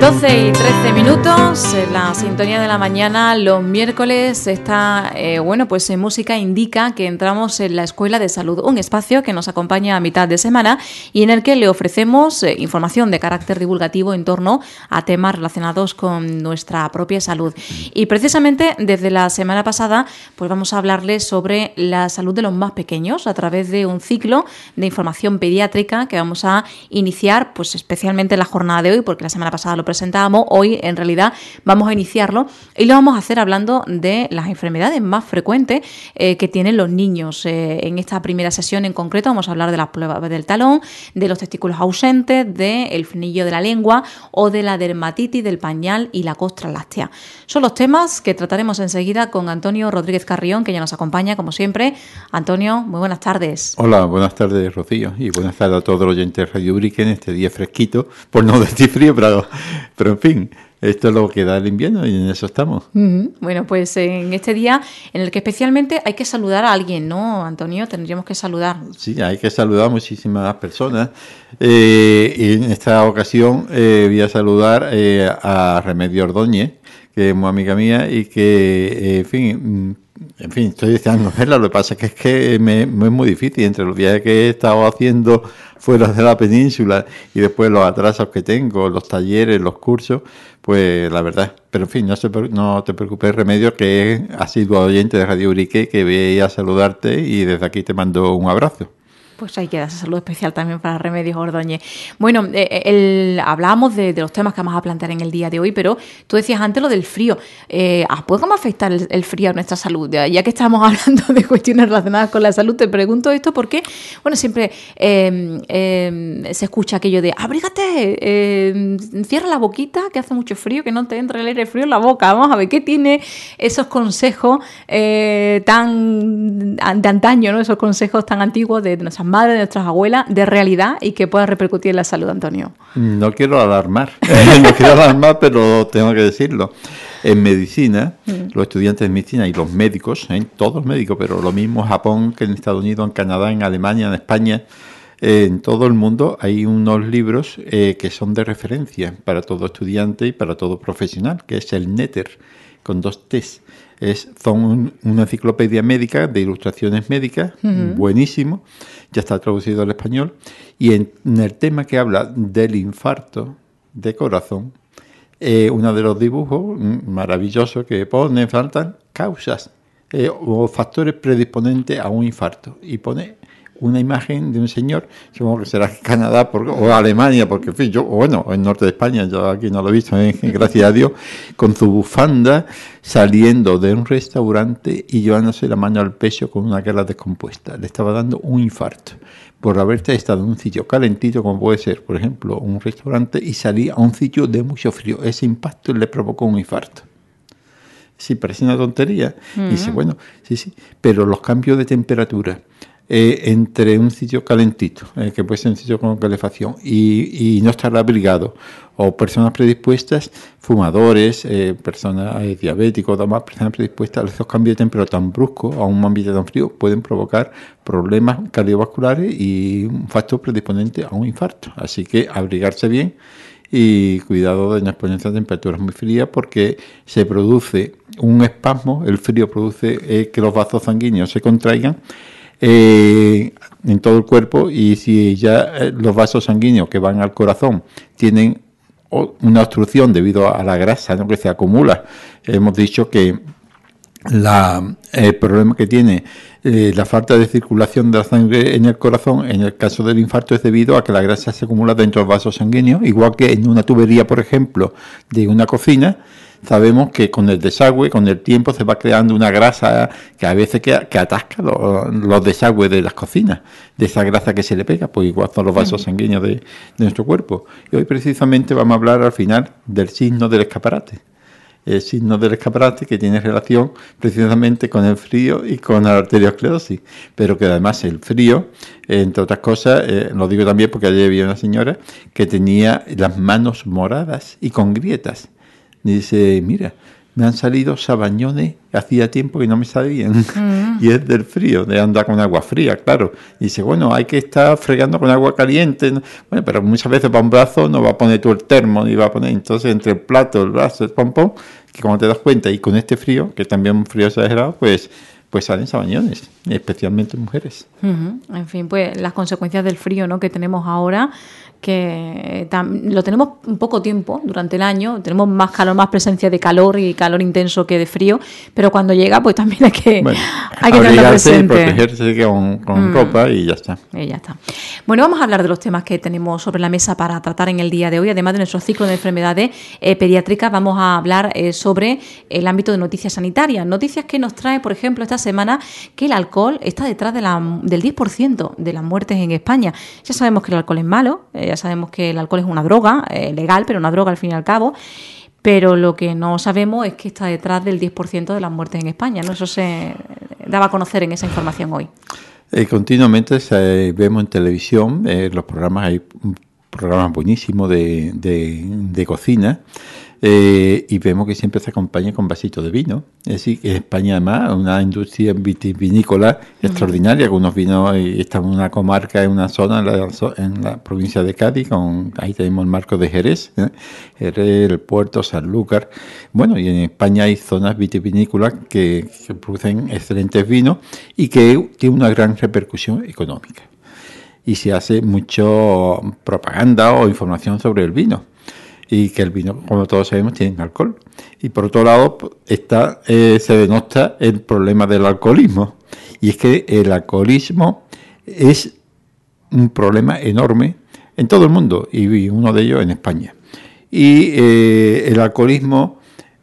12:13, la sintonía de la mañana. Los miércoles está, pues música indica que entramos en la Escuela de Salud, un espacio que nos acompaña a mitad de semana y en el que le ofrecemos información de carácter divulgativo en torno a temas relacionados con nuestra propia salud. Y precisamente desde la semana pasada, pues vamos a hablarles sobre la salud de los más pequeños a través de un ciclo de información pediátrica que vamos a iniciar, pues especialmente en la jornada de hoy, porque la semana pasada lo presentábamos. Hoy en realidad vamos a iniciarlo y lo vamos a hacer hablando de las enfermedades más frecuentes que tienen los niños. En esta primera sesión en concreto vamos a hablar de las pruebas del talón, de los testículos ausentes, del frenillo de la lengua o de la dermatitis del pañal y la costra láctea. Son los temas que trataremos enseguida con Antonio Rodríguez Carrión, que ya nos acompaña como siempre. Antonio, muy buenas tardes. Hola, buenas tardes, Rocío, y buenas tardes a todos los oyentes de Radio Urique en este día fresquito, por no decir frío, pero en fin, esto es lo que da el invierno y en eso estamos. Bueno, pues en este día en el que especialmente hay que saludar a alguien, ¿no, Antonio? Tendríamos que saludar. Sí, hay que saludar a muchísimas personas. Y en esta ocasión voy a saludar a Remedio Ordóñez, que es muy amiga mía y que, en fin, estoy deseando verla. Lo que pasa es que me es muy difícil entre los viajes que he estado haciendo fuera de la península y después los atrasos que tengo, los talleres, los cursos, pues la verdad. Pero en fin, no te preocupes, Remedio, que has sido oyente de Radio Urique, que voy a saludarte y desde aquí te mando un abrazo. Pues ahí queda ese saludo especial también para Remedios Ordóñez. Bueno, hablábamos de los temas que vamos a plantear en el día de hoy, pero tú decías antes lo del frío. ¿Puede cómo afectar el frío a nuestra salud? Ya que estamos hablando de cuestiones relacionadas con la salud, te pregunto esto porque, bueno, siempre se escucha aquello de abrígate, cierra la boquita, que hace mucho frío, que no te entre el aire frío en la boca. Vamos a ver, ¿qué tiene esos consejos tan de antaño, ¿no? Esos consejos tan antiguos de nuestras madres, de nuestras abuelas, de realidad y que pueda repercutir en la salud, Antonio? No quiero alarmar, pero tengo que decirlo. En medicina, los estudiantes de medicina y los médicos, todos médicos, pero lo mismo en Japón que en Estados Unidos, en Canadá, en Alemania, en España, en todo el mundo hay unos libros que son de referencia para todo estudiante y para todo profesional, que es el Netter, con 2 T's. Son una enciclopedia médica de ilustraciones médicas, buenísimo, ya está traducido al español, y en el tema que habla del infarto de corazón, uno de los dibujos maravillosos que pone, faltan causas o factores predisponentes a un infarto, y pone una imagen de un señor, supongo que será Canadá o Alemania, porque en fin, el norte de España, yo aquí no lo he visto, gracias a Dios, con su bufanda saliendo de un restaurante y llevándose la mano al pecho con una cara descompuesta. Le estaba dando un infarto por haberte estado en un sitio calentito, como puede ser, por ejemplo, un restaurante, y salir a un sitio de mucho frío. Ese impacto le provocó un infarto. Sí, parece una tontería. Y dice, bueno, sí, pero los cambios de temperatura entre un sitio calentito, que puede ser un sitio con calefacción, y no estar abrigado, o personas predispuestas, fumadores, personas diabéticos, demás personas predispuestas a esos cambios de temperatura tan bruscos, a un ambiente tan frío, pueden provocar problemas cardiovasculares y un factor predisponente a un infarto. Así que abrigarse bien y cuidado de no exponerse a temperaturas muy frías, porque se produce un espasmo. El frío produce que los vasos sanguíneos se contraigan en todo el cuerpo, y si ya los vasos sanguíneos que van al corazón tienen una obstrucción debido a la grasa, ¿no?, que se acumula, hemos dicho que el problema que tiene la falta de circulación de la sangre en el corazón, en el caso del infarto, es debido a que la grasa se acumula dentro de los vasos sanguíneos, igual que en una tubería, por ejemplo, de una cocina. Sabemos que con el desagüe, con el tiempo, se va creando una grasa que a veces que atasca los desagües de las cocinas, de esa grasa que se le pega, pues igual son los vasos sanguíneos de nuestro cuerpo. Y hoy precisamente vamos a hablar al final del signo del escaparate. El signo del escaparate, que tiene relación precisamente con el frío y con la arteriosclerosis, pero que además el frío, entre otras cosas, lo digo también porque ayer vi una señora que tenía las manos moradas y con grietas. Dice, mira, me han salido sabañones, hacía tiempo que no me salían, y es del frío, de andar con agua fría, claro. Y dice, bueno, hay que estar fregando con agua caliente. Bueno, pero muchas veces para un brazo no va a poner tú el termo, ni va a poner, entonces entre el plato, el brazo, el pompón, que como te das cuenta, y con este frío, que también es un frío exagerado, pues salen sabañones, especialmente mujeres. En fin, pues las consecuencias del frío, ¿no?, que tenemos ahora, que lo tenemos un poco tiempo durante el año, tenemos más calor, más presencia de calor y calor intenso que de frío, pero cuando llega pues también hay que tenerlo presente. Y protegerse con ropa y ya está. Y ya está. Bueno, vamos a hablar de los temas que tenemos sobre la mesa para tratar en el día de hoy. Además de nuestro ciclo de enfermedades pediátricas, vamos a hablar sobre el ámbito de noticias sanitarias. Noticias que nos trae, por ejemplo, esta semana, que el alcohol está detrás del 10% de las muertes en España. Ya sabemos que el alcohol es malo, ya sabemos que el alcohol es una droga legal, pero una droga al fin y al cabo. Pero lo que no sabemos es que está detrás del 10% de las muertes en España, ¿no? Eso se daba a conocer en esa información hoy. Continuamente vemos en televisión los programas, hay programas buenísimos de cocina, y vemos que siempre se acompaña con vasitos de vino. Es decir, que España además es una industria vitivinícola extraordinaria, con unos vinos, está en una comarca, en una zona, en la provincia de Cádiz, ahí tenemos el marco de Jerez, Jerez, el Puerto, Sanlúcar. Bueno, y en España hay zonas vitivinícolas que producen excelentes vinos y que tienen una gran repercusión económica. Y se hace mucho propaganda o información sobre el vino. Y que el vino, como todos sabemos, tiene alcohol. Y por otro lado se denota el problema del alcoholismo. Y es que el alcoholismo es un problema enorme en todo el mundo, y uno de ellos en España. Y el alcoholismo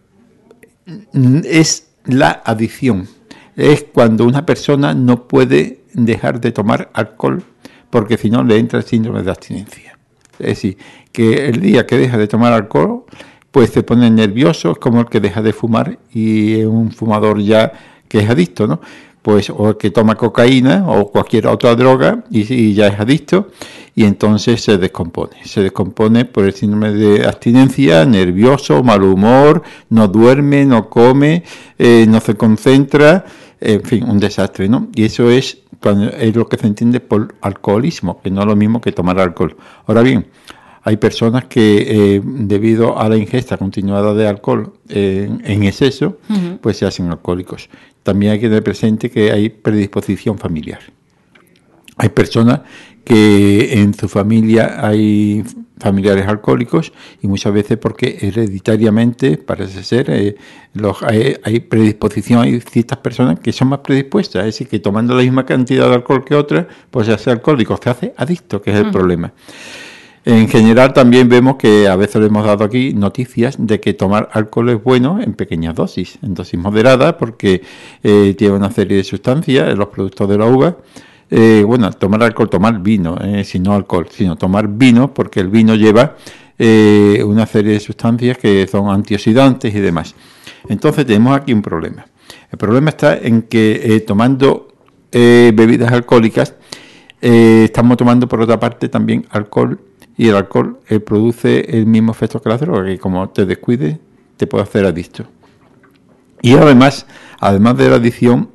es la adicción. Es cuando una persona no puede dejar de tomar alcohol, porque si no le entra el síndrome de abstinencia. Es decir, que el día que deja de tomar alcohol, pues se pone nervioso, es como el que deja de fumar y es un fumador ya que es adicto, ¿no? Pues o el que toma cocaína o cualquier otra droga y ya es adicto, y entonces se descompone por el síndrome de abstinencia, nervioso, mal humor, no duerme, no come, no se concentra, en fin, un desastre, ¿no? Y eso es lo que se entiende por alcoholismo, que no es lo mismo que tomar alcohol. Ahora bien, hay personas que debido a la ingesta continuada de alcohol en exceso, pues se hacen alcohólicos. También hay que tener presente que hay predisposición familiar. Hay personas que en su familia hay familiares alcohólicos, y muchas veces porque hereditariamente parece ser hay predisposición, hay ciertas personas que son más predispuestas, es decir, que tomando la misma cantidad de alcohol que otras, pues se hace alcohólico, se hace adicto, que es el problema. En general también vemos que a veces le hemos dado aquí noticias de que tomar alcohol es bueno en pequeñas dosis, en dosis moderadas, porque tiene una serie de sustancias en los productos de la uva. Tomar alcohol, tomar vino, no alcohol, sino tomar vino, porque el vino lleva una serie de sustancias que son antioxidantes y demás. Entonces tenemos aquí un problema. El problema está en que tomando bebidas alcohólicas, estamos tomando por otra parte también alcohol, y el alcohol produce el mismo efecto que la droga, que como te descuides te puede hacer adicto. Y además de la adicción,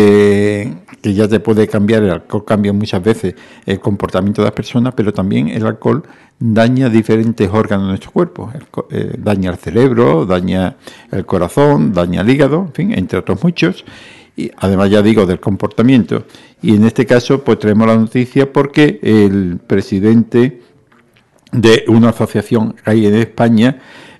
que ya te puede cambiar, el alcohol cambia muchas veces el comportamiento de las personas, pero también el alcohol daña diferentes órganos de nuestro cuerpo. Daña el cerebro, daña el corazón, daña el hígado, en fin, entre otros muchos. Y además, ya digo, del comportamiento. Y en este caso, pues traemos la noticia porque el presidente de una asociación que hay en España,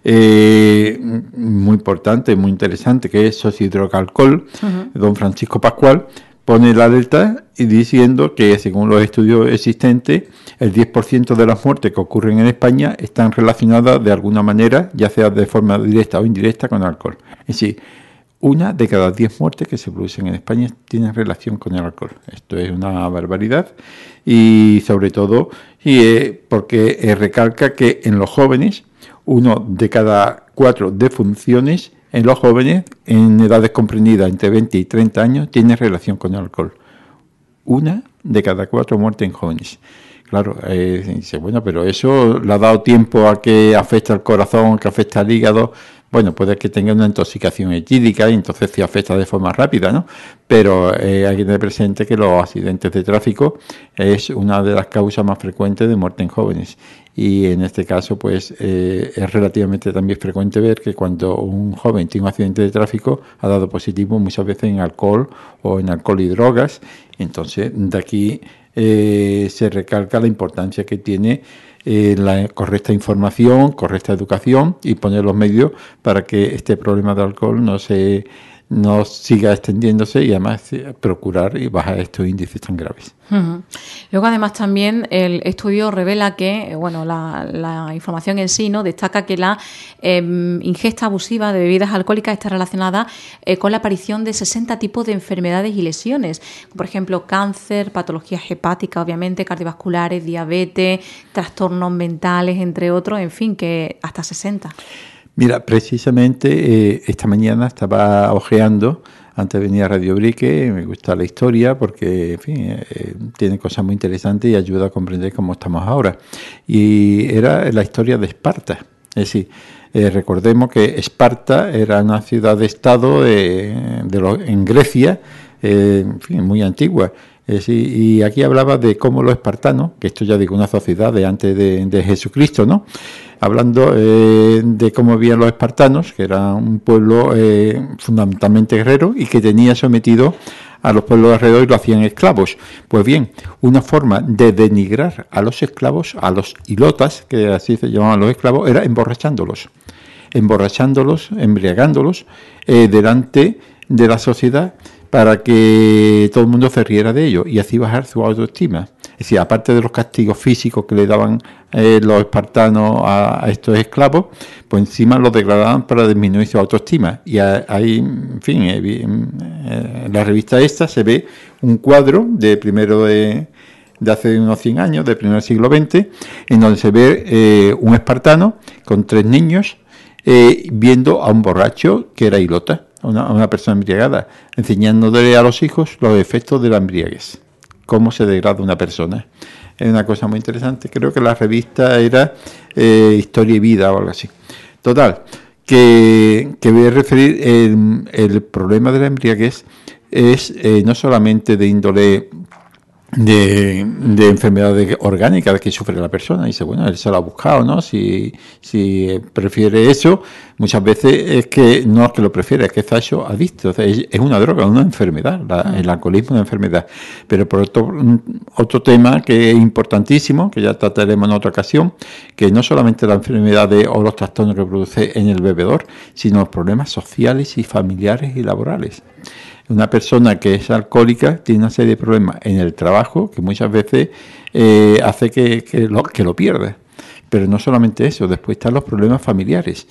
muy importante, muy interesante, que es Sociodrogalcohol, don Francisco Pascual, pone la alerta y diciendo que según los estudios existentes, el 10% de las muertes que ocurren en España están relacionadas de alguna manera, ya sea de forma directa o indirecta, con alcohol. Es decir, 1 de cada 10 muertes que se producen en España tienen relación con el alcohol. Esto es una barbaridad, y sobre todo porque recalca que en los jóvenes, 1 de cada 4 defunciones en los jóvenes en edades comprendidas entre 20 y 30 años tiene relación con el alcohol. 1 de cada 4 muertes en jóvenes. claro, dice, bueno, pero eso le ha dado tiempo a que afecte al corazón, que afecte al hígado. Bueno, puede que tenga una intoxicación etílica y entonces sí afecta de forma rápida, ¿no? Pero hay que tener presente que los accidentes de tráfico es una de las causas más frecuentes de muerte en jóvenes. Y en este caso, pues, es relativamente también frecuente ver que cuando un joven tiene un accidente de tráfico ha dado positivo muchas veces en alcohol o en alcohol y drogas. Entonces, de aquí se recalca la importancia que tiene la correcta información, correcta educación y poner los medios para que este problema de alcohol no siga extendiéndose y además procurar y bajar estos índices tan graves. Uh-huh. Luego, además, también el estudio revela que, bueno, la información en sí, ¿no?, destaca que la ingesta abusiva de bebidas alcohólicas está relacionada con la aparición de 60 tipos de enfermedades y lesiones, por ejemplo, cáncer, patologías hepáticas, obviamente, cardiovasculares, diabetes, trastornos mentales, entre otros, en fin, que hasta 60. Mira, precisamente esta mañana estaba ojeando, antes de venir a Radio Brique, me gusta la historia porque, en fin, tiene cosas muy interesantes y ayuda a comprender cómo estamos ahora. Y era la historia de Esparta. Es decir, recordemos que Esparta era una ciudad-estado en Grecia, en fin, muy antigua. Y aquí hablaba de cómo los espartanos, que esto ya digo, una sociedad de antes de Jesucristo, ¿no? Hablando de cómo vivían los espartanos, que era un pueblo fundamentalmente guerrero y que tenía sometido a los pueblos alrededor y lo hacían esclavos. Pues bien, una forma de denigrar a los esclavos, a los ilotas, que así se llamaban los esclavos, era emborrachándolos, embriagándolos delante de la sociedad para que todo el mundo se riera de ellos y así bajar su autoestima. Es decir, aparte de los castigos físicos que le daban los espartanos a estos esclavos, pues encima los degradaban para disminuir su autoestima. Y ahí, en fin, en la revista esta se ve un cuadro de hace unos 100 años, del primer siglo XX, en donde se ve un espartano con 3 niños viendo a un borracho que era ilota, una persona embriagada, enseñándole a los hijos los efectos de la embriaguez, cómo se degrada una persona. Es una cosa muy interesante. Creo que la revista era Historia y Vida o algo así. Total, que voy a referir el problema de la embriaguez es no solamente de índole de enfermedades orgánicas que sufre la persona. Y dice, bueno, él se lo ha buscado, ¿no? Si prefiere eso, muchas veces es que no es que lo prefiere, es que está hecho adicto. O sea, es una droga, una enfermedad. El alcoholismo es una enfermedad. Pero por otro tema que es importantísimo, que ya trataremos en otra ocasión, que no solamente la enfermedad o los trastornos que produce en el bebedor, sino los problemas sociales y familiares y laborales. Una persona que es alcohólica tiene una serie de problemas en el trabajo que muchas veces hace que lo pierda. Pero no solamente eso, después están los problemas familiares.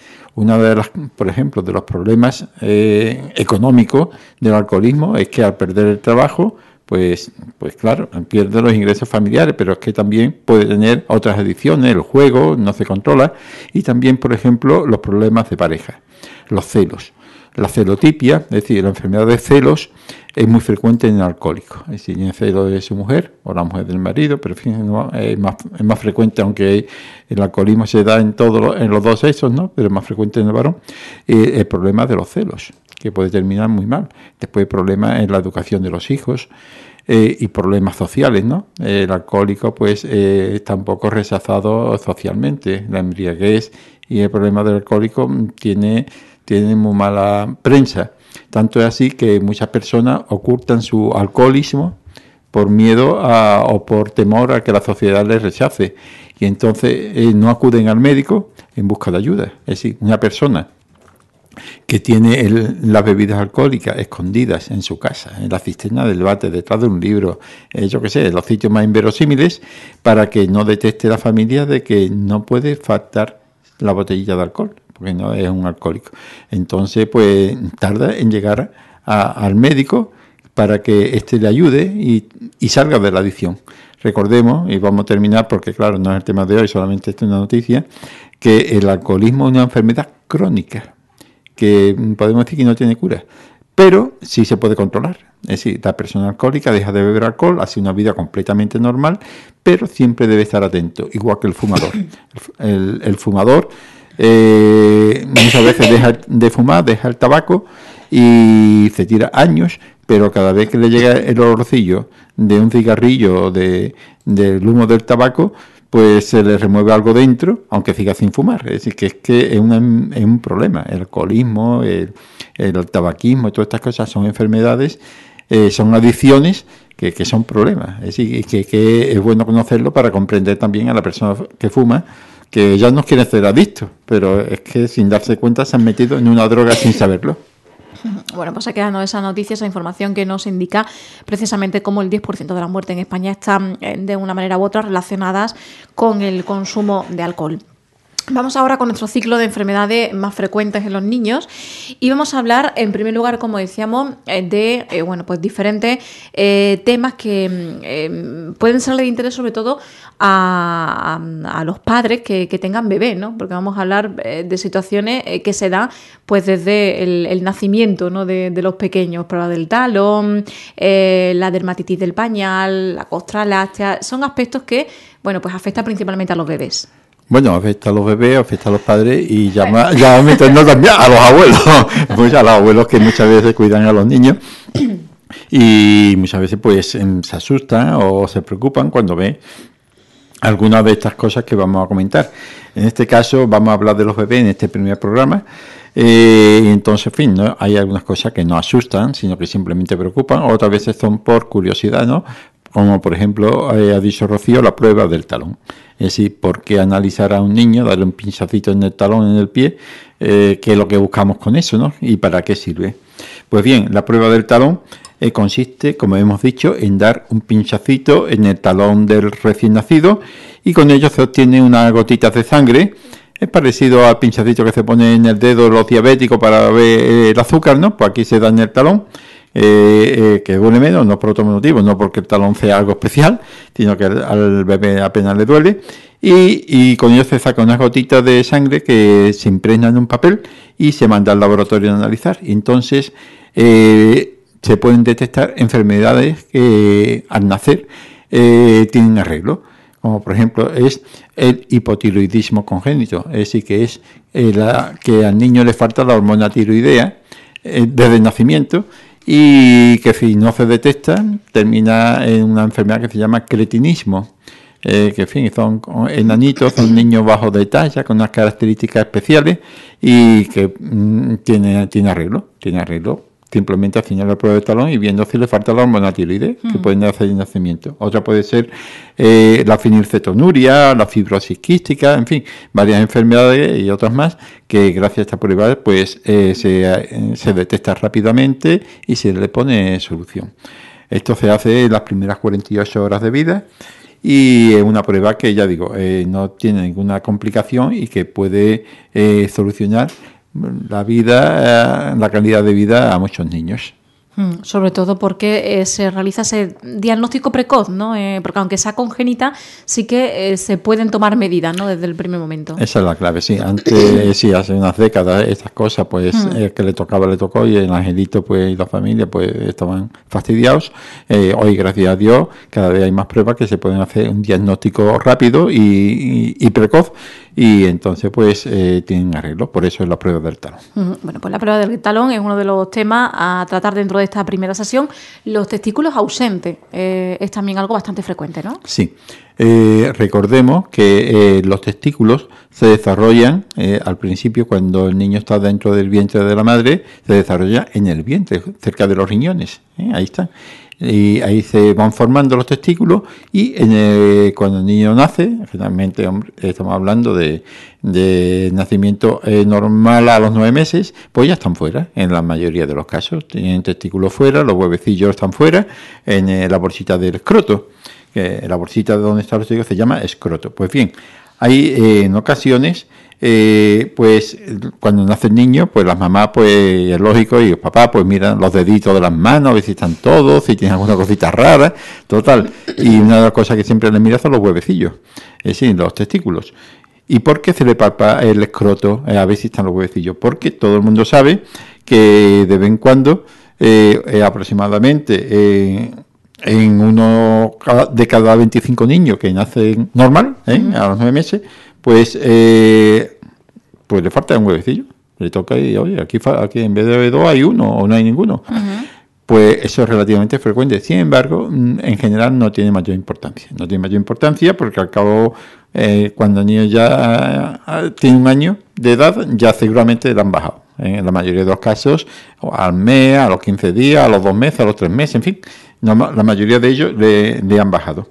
Por ejemplo, de los problemas económicos del alcoholismo es que al perder el trabajo, pues claro, pierde los ingresos familiares, pero es que también puede tener otras adicciones, el juego no se controla, y también, por ejemplo, los problemas de pareja, los celos. La celotipia, es decir, la enfermedad de celos, es muy frecuente en el alcohólico. Es decir, en celo de su mujer o la mujer del marido, pero en fin, no, es más frecuente, aunque el alcoholismo se da en los dos sexos, ¿no? Pero es más frecuente en el varón. El problema de los celos, que puede terminar muy mal. Después problemas en la educación de los hijos y problemas sociales, ¿no? El alcohólico, pues, está un poco rechazado socialmente. La embriaguez y el problema del alcohólico tiene muy mala prensa. Tanto es así que muchas personas ocultan su alcoholismo por miedo o por temor a que la sociedad les rechace. Y entonces no acuden al médico en busca de ayuda. Es decir, una persona que tiene las bebidas alcohólicas escondidas en su casa, en la cisterna del váter, detrás de un libro, yo qué sé, en los sitios más inverosímiles, para que no detecte la familia de que no puede faltar la botellita de alcohol, porque no es un alcohólico. Entonces, pues tarda en llegar al médico para que éste le ayude y salga de la adicción. Recordemos, y vamos a terminar porque claro, no es el tema de hoy, solamente esto es una noticia, que el alcoholismo es una enfermedad crónica, que podemos decir que no tiene cura, pero sí se puede controlar. Es decir, la persona alcohólica deja de beber alcohol, hace una vida completamente normal, pero siempre debe estar atento, igual que el fumador. El fumador muchas veces deja de fumar, deja el tabaco y se tira años, pero cada vez que le llega el olorcillo de un cigarrillo o del humo del tabaco, pues se le remueve algo dentro, aunque siga sin fumar. Es decir, que es un problema. El alcoholismo, el tabaquismo, todas estas cosas son enfermedades, son adicciones que son problemas. Es decir, que es bueno conocerlo para comprender también a la persona que fuma, que ya no quieren ser adictos, pero es que sin darse cuenta se han metido en una droga sin saberlo. Bueno, pues ha quedado esa noticia, esa información que nos indica precisamente cómo el 10% de las muertes en España están de una manera u otra relacionadas con el consumo de alcohol. Vamos ahora con nuestro ciclo de enfermedades más frecuentes en los niños y vamos a hablar, en primer lugar, como decíamos, de pues diferentes temas que pueden ser de interés sobre todo a los padres que tengan bebés, ¿no? Porque vamos a hablar de situaciones que se dan pues desde el nacimiento, ¿no? de los pequeños, prueba del talón, la dermatitis del pañal, la costra láctea, son aspectos que pues afectan principalmente a los bebés. Bueno, afecta a los bebés, afecta a los padres y ya metiendo también a los abuelos, pues a los abuelos que muchas veces cuidan a los niños y muchas veces pues se asustan o se preocupan cuando ven algunas de estas cosas que vamos a comentar. En este caso vamos a hablar de los bebés en este primer programa. Y entonces, en fin, ¿no? Hay algunas cosas que no asustan, sino que simplemente preocupan, otras veces son por curiosidad, ¿no? Como por ejemplo ha dicho Rocío, la prueba del talón. Es decir, ¿por qué analizar a un niño, darle un pinchacito en el talón, en el pie? ¿Qué es lo que buscamos con eso, ¿no? ¿Y para qué sirve? Pues bien, la prueba del talón consiste, como hemos dicho, en dar un pinchacito en el talón del recién nacido y con ello se obtiene unas gotitas de sangre. Es parecido al pinchacito que se pone en el dedo los diabéticos para ver el azúcar, ¿no? Pues aquí se da en el talón. Que duele menos, no por otro motivo, no porque el talón sea algo especial, sino que al bebé apenas le duele y con ello se saca unas gotitas de sangre que se impregnan en un papel y se manda al laboratorio a analizar. Y entonces se pueden detectar enfermedades que al nacer tienen arreglo, como por ejemplo es el hipotiroidismo congénito, es decir, que es que al niño le falta la hormona tiroidea desde el nacimiento, y que si no se detecta termina en una enfermedad que se llama cretinismo, que en fin son enanitos, son niños bajos de talla con unas características especiales y que tiene arreglo simplemente haciendo la prueba de talón y viendo si le falta la hormona tiroidea que pueden hacer el nacimiento. Otra puede ser la fenilcetonuria, la fibrosis quística, en fin, varias enfermedades y otras más que gracias a esta prueba pues se detecta rápidamente y se le pone solución. Esto se hace en las primeras 48 horas de vida y es una prueba que, ya digo, no tiene ninguna complicación y que puede solucionar la vida, la calidad de vida a muchos niños. Sobre todo porque se realiza ese diagnóstico precoz, ¿no? Porque aunque sea congénita, sí que se pueden tomar medidas, ¿no? Desde el primer momento. Esa es la clave, sí. Antes, sí, hace unas décadas, estas cosas, pues, que le tocó, y el angelito, pues, y la familia, pues, estaban fastidiados. Hoy, gracias a Dios, cada vez hay más pruebas que se pueden hacer un diagnóstico rápido y precoz, y entonces, pues, tienen arreglo. Por eso es la prueba del talón. Bueno, pues la prueba del talón es uno de los temas a tratar dentro de esta primera sesión. Los testículos ausentes es también algo bastante frecuente, ¿no? Sí. Recordemos que los testículos se desarrollan al principio, cuando el niño está dentro del vientre de la madre, se desarrolla en el vientre, cerca de los riñones. Ahí está. Y ahí se van formando los testículos y cuando el niño nace, generalmente estamos hablando de nacimiento normal a los 9 meses, pues ya están fuera, en la mayoría de los casos. Tienen testículos fuera, los huevecillos están fuera, en la bolsita del escroto. Que la bolsita de donde está el testículo se llama escroto. Pues bien, hay en ocasiones, pues cuando nace el niño, pues las mamás, pues es lógico, y los papás pues miran los deditos de las manos, a ver si están todos, si tienen alguna cosita rara, total. Y una de las cosas que siempre le miran son los huevecillos, es decir, los testículos. ¿Y por qué se le palpa el escroto a ver si están los huevecillos? Porque todo el mundo sabe que de vez en cuando aproximadamente en uno de cada 25 niños que nacen normal, a los 9 meses, pues le falta un huevecillo. Le toca y, oye, aquí en vez de 2 hay 1 o no hay ninguno. Pues eso es relativamente frecuente. Sin embargo, en general no tiene mayor importancia. No tiene mayor importancia porque al cabo, cuando el niño ya tiene 1 año de edad, ya seguramente le han bajado. En la mayoría de los casos, al mes, a los 15 días, a los 2 meses, a los 3 meses, en fin. La mayoría de ellos le han bajado.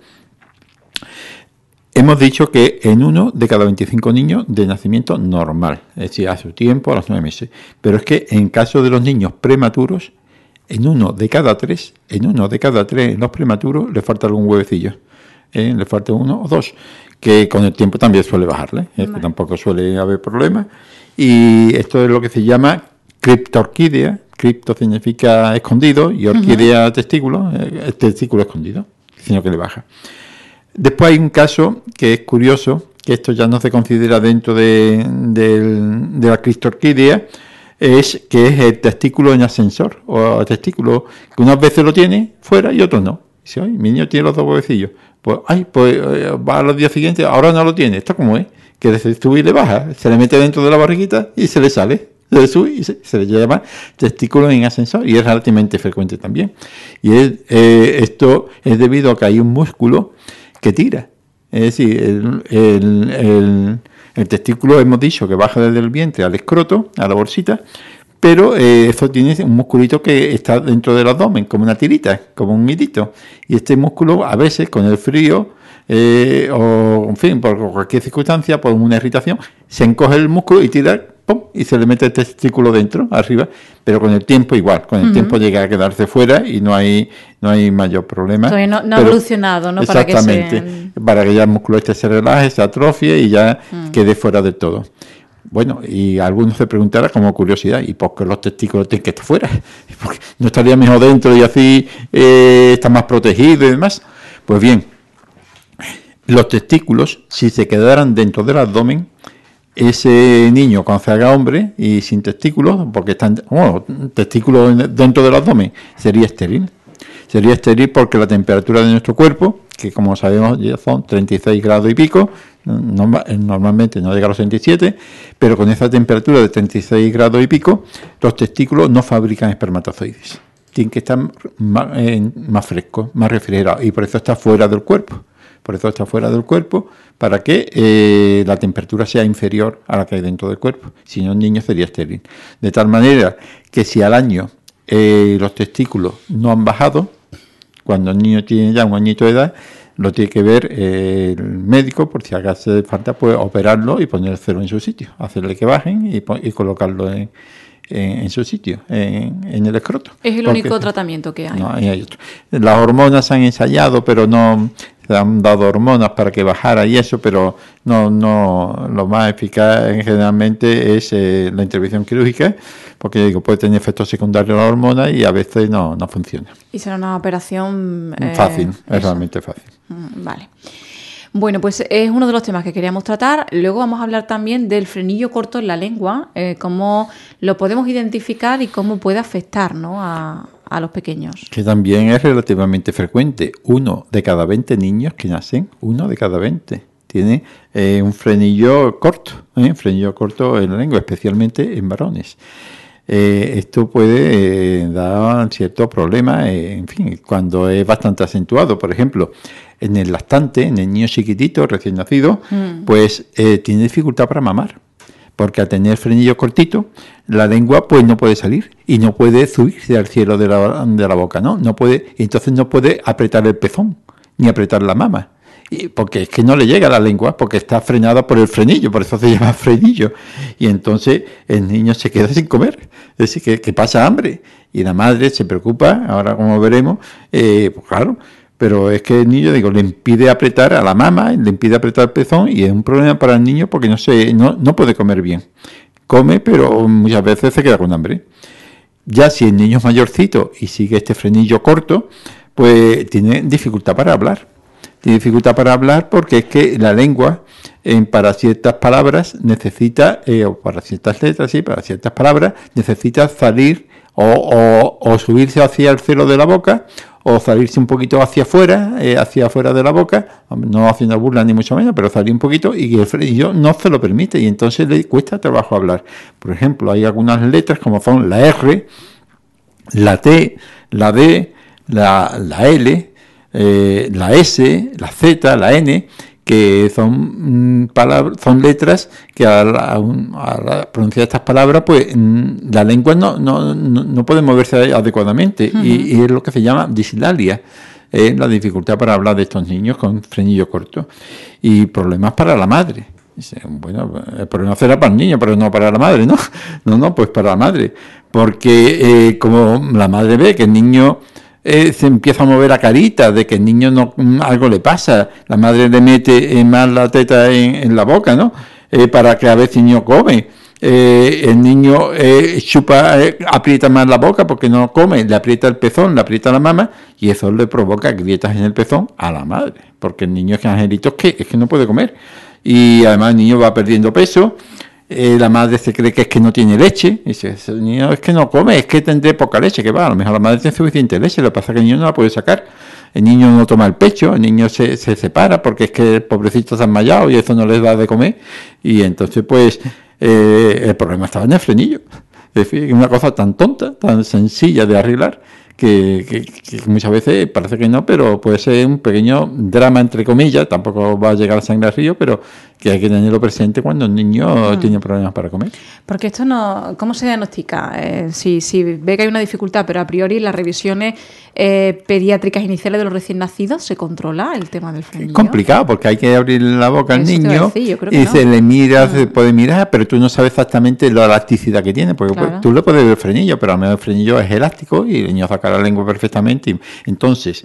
Hemos dicho que en 1 de cada 25 niños de nacimiento normal, es decir, a su tiempo, a los 9 meses. Pero es que en caso de los niños prematuros, en 1 de cada 3 en los prematuros le falta algún huevecillo. Le falta 1 o 2, que con el tiempo también suele bajarle, que tampoco suele haber problemas. Y esto es lo que se llama criptorquídea. Cripto significa escondido y orquídea testículo escondido, sino que le baja. Después hay un caso que es curioso, que esto ya no se considera dentro de la criptorquídea, que es el testículo en ascensor, o el testículo que unas veces lo tiene fuera y otros no. Dice, ay, mi niño tiene los 2 huevecillos. Pues va a los días siguientes, ahora no lo tiene. ¿Esto cómo es? Que se sube y le baja, se le mete dentro de la barriguita y se le sale. Se le sube y se le llama testículo en ascensor y es relativamente frecuente también. Y esto es debido a que hay un músculo que tira. Es decir, el testículo hemos dicho que baja desde el vientre al escroto, a la bolsita, pero eso tiene un musculito que está dentro del abdomen, como una tirita, como un hilito. Y este músculo, a veces, con el frío, o en fin, por cualquier circunstancia, por una irritación, se encoge el músculo y tira, ¡pum!, y se le mete el testículo dentro, arriba. Pero con el tiempo igual, con el tiempo llega a quedarse fuera y no hay mayor problema. Todavía no ha evolucionado, ¿no? Exactamente, para que ya el músculo este se relaje, se atrofie y ya quede fuera del todo. Bueno, y algunos se preguntarán como curiosidad, ¿y por qué los testículos tienen que estar fuera? Porque ¿no estaría mejor dentro y así está más protegido y demás? Pues bien, los testículos, si se quedaran dentro del abdomen, ese niño cuando se haga hombre y sin testículos, porque están testículos dentro del abdomen, sería estéril. Sería estéril porque la temperatura de nuestro cuerpo, que como sabemos ya son 36 grados y pico, normalmente no llega a los 37, pero con esa temperatura de 36 grados y pico, los testículos no fabrican espermatozoides. Tienen que estar más frescos, más refrigerados, y por eso está fuera del cuerpo. Para que la temperatura sea inferior a la que hay dentro del cuerpo. Si no, el niño sería estéril. De tal manera que si al año los testículos no han bajado, cuando el niño tiene ya 1 añito de edad, lo tiene que ver el médico, por si hace falta, pues operarlo y ponérselo en su sitio, hacerle que bajen y colocarlo en su sitio, en el escroto. Es el único tratamiento que hay. No, hay otro. Las hormonas se han ensayado, pero no se han dado hormonas para que bajara y eso, pero no lo más eficaz generalmente es la intervención quirúrgica, porque digo, puede tener efectos secundarios la hormona y a veces no funciona. Y será una operación fácil, es realmente fácil. Vale. Bueno, pues es uno de los temas que queríamos tratar. Luego vamos a hablar también del frenillo corto en la lengua, cómo lo podemos identificar y cómo puede afectar, ¿no?, a los pequeños. Que también es relativamente frecuente. 1 de cada 20 niños que nacen, 1 de cada 20, tiene un frenillo corto en la lengua, especialmente en varones. Esto puede dar ciertos problemas, en fin, cuando es bastante acentuado. Por ejemplo, en el lactante, en el niño chiquitito, recién nacido, pues tiene dificultad para mamar, porque al tener frenillo cortito, la lengua pues no puede salir y no puede subirse al cielo de la boca, no puede, entonces no puede apretar el pezón ni apretar la mama. Porque es que no le llega a la lengua, porque está frenada por el frenillo, por eso se llama frenillo. Y entonces el niño se queda sin comer, es decir, que pasa hambre. Y la madre se preocupa, ahora como veremos, pues claro, pero es que el niño, le impide apretar a la mama, le impide apretar el pezón, y es un problema para el niño porque no puede comer bien. Come, pero muchas veces se queda con hambre. Ya si el niño es mayorcito y sigue este frenillo corto, pues tiene dificultad para hablar. Tiene dificultad para hablar porque es que la lengua, para ciertas palabras, necesita, o para ciertas letras, sí, para ciertas palabras, necesita salir o subirse hacia el cielo de la boca, o salirse un poquito hacia afuera de la boca, no haciendo burla ni mucho menos, pero salir un poquito, y el frenillo no se lo permite, y entonces le cuesta trabajo hablar. Por ejemplo, hay algunas letras como son la R, la T, la D, la L, la S, la Z, la N, que son letras que al pronunciar estas palabras, pues la lengua no puede moverse adecuadamente, y es lo que se llama dislalia, la dificultad para hablar de estos niños con frenillo corto, y problemas para la madre. Bueno, el problema será para el niño, pero no para la madre, ¿no? No, pues para la madre, porque como la madre ve que el niño se empieza a mover la carita de que el niño algo le pasa, la madre le mete más la teta en la boca, ¿no? Para que a veces el niño come, el niño chupa, aprieta más la boca porque no come, le aprieta el pezón, le aprieta la mama, y eso le provoca grietas en el pezón a la madre, porque el niño es que angelito es que no puede comer, y además el niño va perdiendo peso. La madre se cree que es que no tiene leche, y dice, el niño es que no come, es que tendré poca leche, que va, a lo mejor la madre tiene suficiente leche, lo que pasa es que el niño no la puede sacar, el niño no toma el pecho, el niño se separa porque es que el pobrecito se ha desmayado y eso no les da de comer, y entonces pues el problema estaba en el frenillo. Es decir, una cosa tan tonta, tan sencilla de arreglar, que muchas veces parece que no, pero puede ser un pequeño drama, entre comillas, tampoco va a llegar a sangre al río, pero que hay que tenerlo presente cuando el niño tiene problemas para comer. Porque esto no, ¿cómo se diagnostica? Si ve que hay una dificultad, pero a priori las revisiones pediátricas iniciales de los recién nacidos, ¿se controla el tema del frenillo? Es complicado, porque hay que abrir la boca al niño y no. se le mira, se puede mirar, pero tú no sabes exactamente la elasticidad que tiene, porque claro, pues, tú le puedes ver el frenillo, pero a lo mejor el frenillo es elástico y el niño saca la lengua perfectamente. Entonces,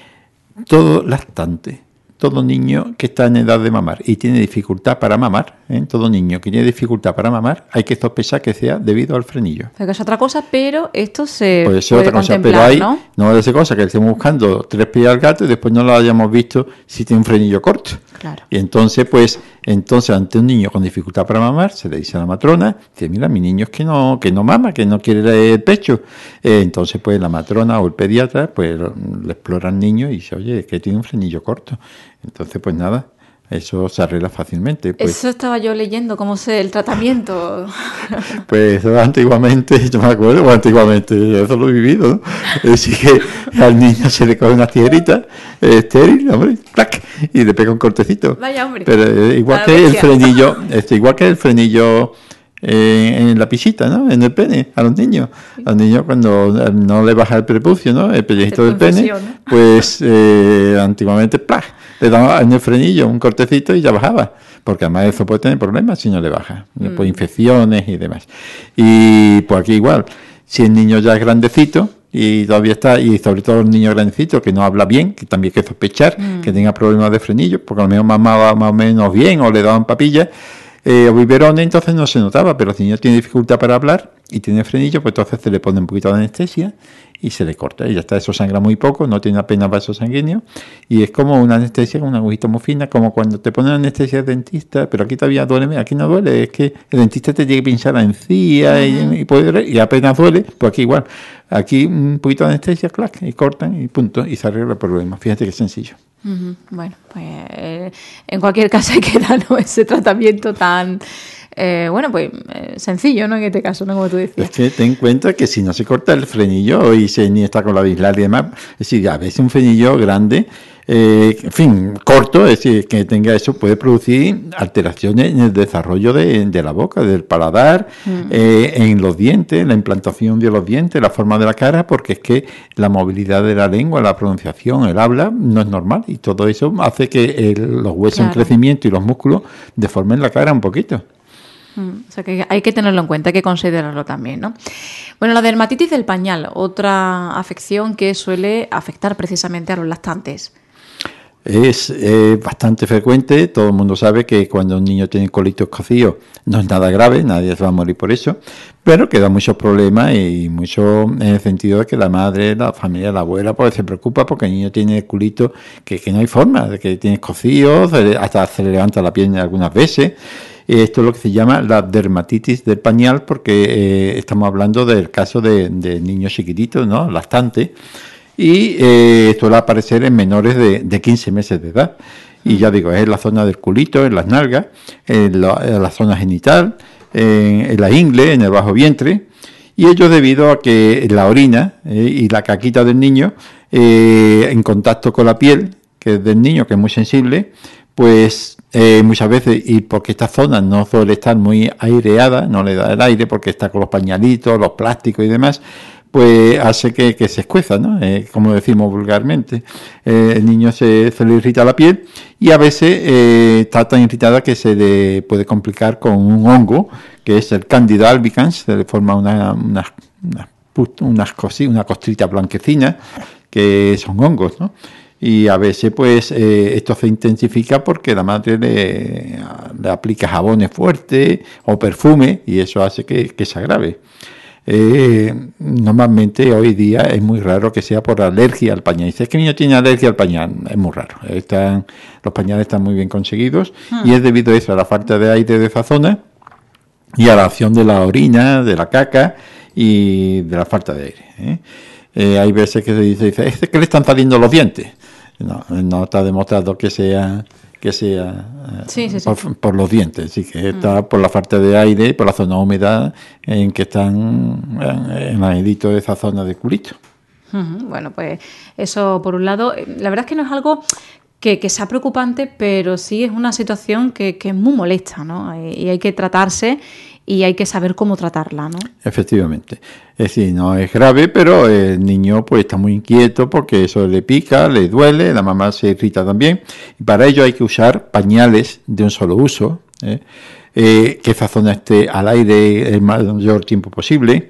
todo lactante, todo niño que está en edad de mamar y tiene dificultad para mamar, todo niño que tiene dificultad para mamar, hay que sospechar que sea debido al frenillo. O sea, que es otra cosa, pero esto se puede ser puede otra cosa, contemplar, pero hay, ¿no? es esa cosa que estemos buscando 3 pies al gato y después no lo hayamos visto si tiene un frenillo corto. Claro. Y entonces ante un niño con dificultad para mamar, se le dice a la matrona, dice, mira, mi niño es que no mama, que no quiere el pecho. Entonces pues la matrona o el pediatra pues le explora al niño y dice, oye, es que tiene un frenillo corto. Entonces pues nada, eso se arregla fácilmente. Pues, eso estaba yo leyendo, cómo sé el tratamiento. Pues antiguamente, yo me acuerdo, antiguamente, eso lo he vivido, ¿no? Es decir, que al niño se le coge una tijerita estéril, hombre, ¡plac! Y le pega un cortecito. Vaya, hombre. Pero igual que el frenillo en la pisita, ¿no? En el pene, a los niños. A los niños cuando no le baja el prepucio, ¿no? El pellejito del pene, pues antiguamente, ¡plac! Le daba en el frenillo un cortecito y ya bajaba, porque además eso puede tener problemas si no le baja, después infecciones y demás. Y pues aquí igual, si el niño ya es grandecito y todavía está, y sobre todo el niño grandecito que no habla bien, que también hay que sospechar que tenga problemas de frenillo, porque a lo mejor mamaba más o menos bien o le daban papillas o biberones, entonces no se notaba, pero si el niño tiene dificultad para hablar y tiene frenillo, pues entonces se le pone un poquito de anestesia y se le corta, y ya está, eso sangra muy poco, no tiene apenas vasos sanguíneos, y es como una anestesia con una agujita muy fina, como cuando te ponen anestesia de dentista, pero aquí todavía duele, aquí no duele, es que el dentista te tiene que pinchar la encía y apenas duele, pues aquí igual, aquí un poquito de anestesia, clac, y cortan y punto, y se arregla el problema, fíjate qué sencillo. Bueno, pues en cualquier caso hay que dar, ¿no?, ese tratamiento tan... sencillo, ¿no? En este caso, ¿no? Como tú decías. Es que ten en cuenta que si no se corta el frenillo y se ni está con la dislalia y demás, es decir, a veces un frenillo grande, en fin, corto, es decir, que tenga eso, puede producir alteraciones en el desarrollo de la boca, del paladar, en los dientes, la implantación de los dientes, la forma de la cara, porque es que la movilidad de la lengua, la pronunciación, el habla, no es normal, y todo eso hace que los huesos en crecimiento y los músculos deformen la cara un poquito. O sea que hay que tenerlo en cuenta, hay que considerarlo también, ¿no? Bueno, la dermatitis del pañal, otra afección que suele afectar precisamente a los lactantes. Es bastante frecuente, todo el mundo sabe que cuando un niño tiene colitis escocío no es nada grave, nadie se va a morir por eso, pero que da muchos problemas y mucho en el sentido de que la madre, la familia, la abuela pues se preocupa porque el niño tiene culito que no hay forma, de que tiene escocío, hasta se le levanta la piel algunas veces. Esto es lo que se llama la dermatitis del pañal, porque estamos hablando del caso de niños chiquititos, ¿no? Lactantes, y suele aparecer en menores de 15 meses de edad. Y ya digo, es en la zona del culito, en las nalgas, en la zona genital, en la ingle, en el bajo vientre, y ello debido a que la orina y la caquita del niño, en contacto con la piel, que es del niño, que es muy sensible, pues muchas veces, y porque esta zona no suele estar muy aireada, no le da el aire porque está con los pañalitos, los plásticos y demás, pues hace que se escueza, ¿no? Como decimos vulgarmente. El niño se le irrita la piel y a veces está tan irritada que se le puede complicar con un hongo, que es el Candida albicans, se le forma una costrita blanquecina, que son hongos, ¿no? Y a veces pues esto se intensifica porque la madre le aplica jabones fuertes o perfume y eso hace que se agrave. Normalmente hoy día es muy raro que sea por alergia al pañal. Si es que el niño tiene alergia al pañal, es muy raro. Los pañales están muy bien conseguidos y es debido a eso, a la falta de aire de esa zona y a la acción de la orina, de la caca y de la falta de aire. Hay veces que se dice, ¿es que le están saliendo los dientes? No está demostrado que sea sí. Por los dientes, sí que está por la falta de aire, por la zona húmeda en que están en el hilito de esa zona de culito. Bueno, pues eso por un lado, la verdad es que no es algo que sea preocupante, pero sí es una situación que es muy molesta, ¿no? Y hay que tratarse y hay que saber cómo tratarla, ¿no? Efectivamente. Es decir, no es grave, pero el niño pues está muy inquieto porque eso le pica, le duele, la mamá se irrita también. Y para ello hay que usar pañales de un solo uso, que esa zona esté al aire el mayor tiempo posible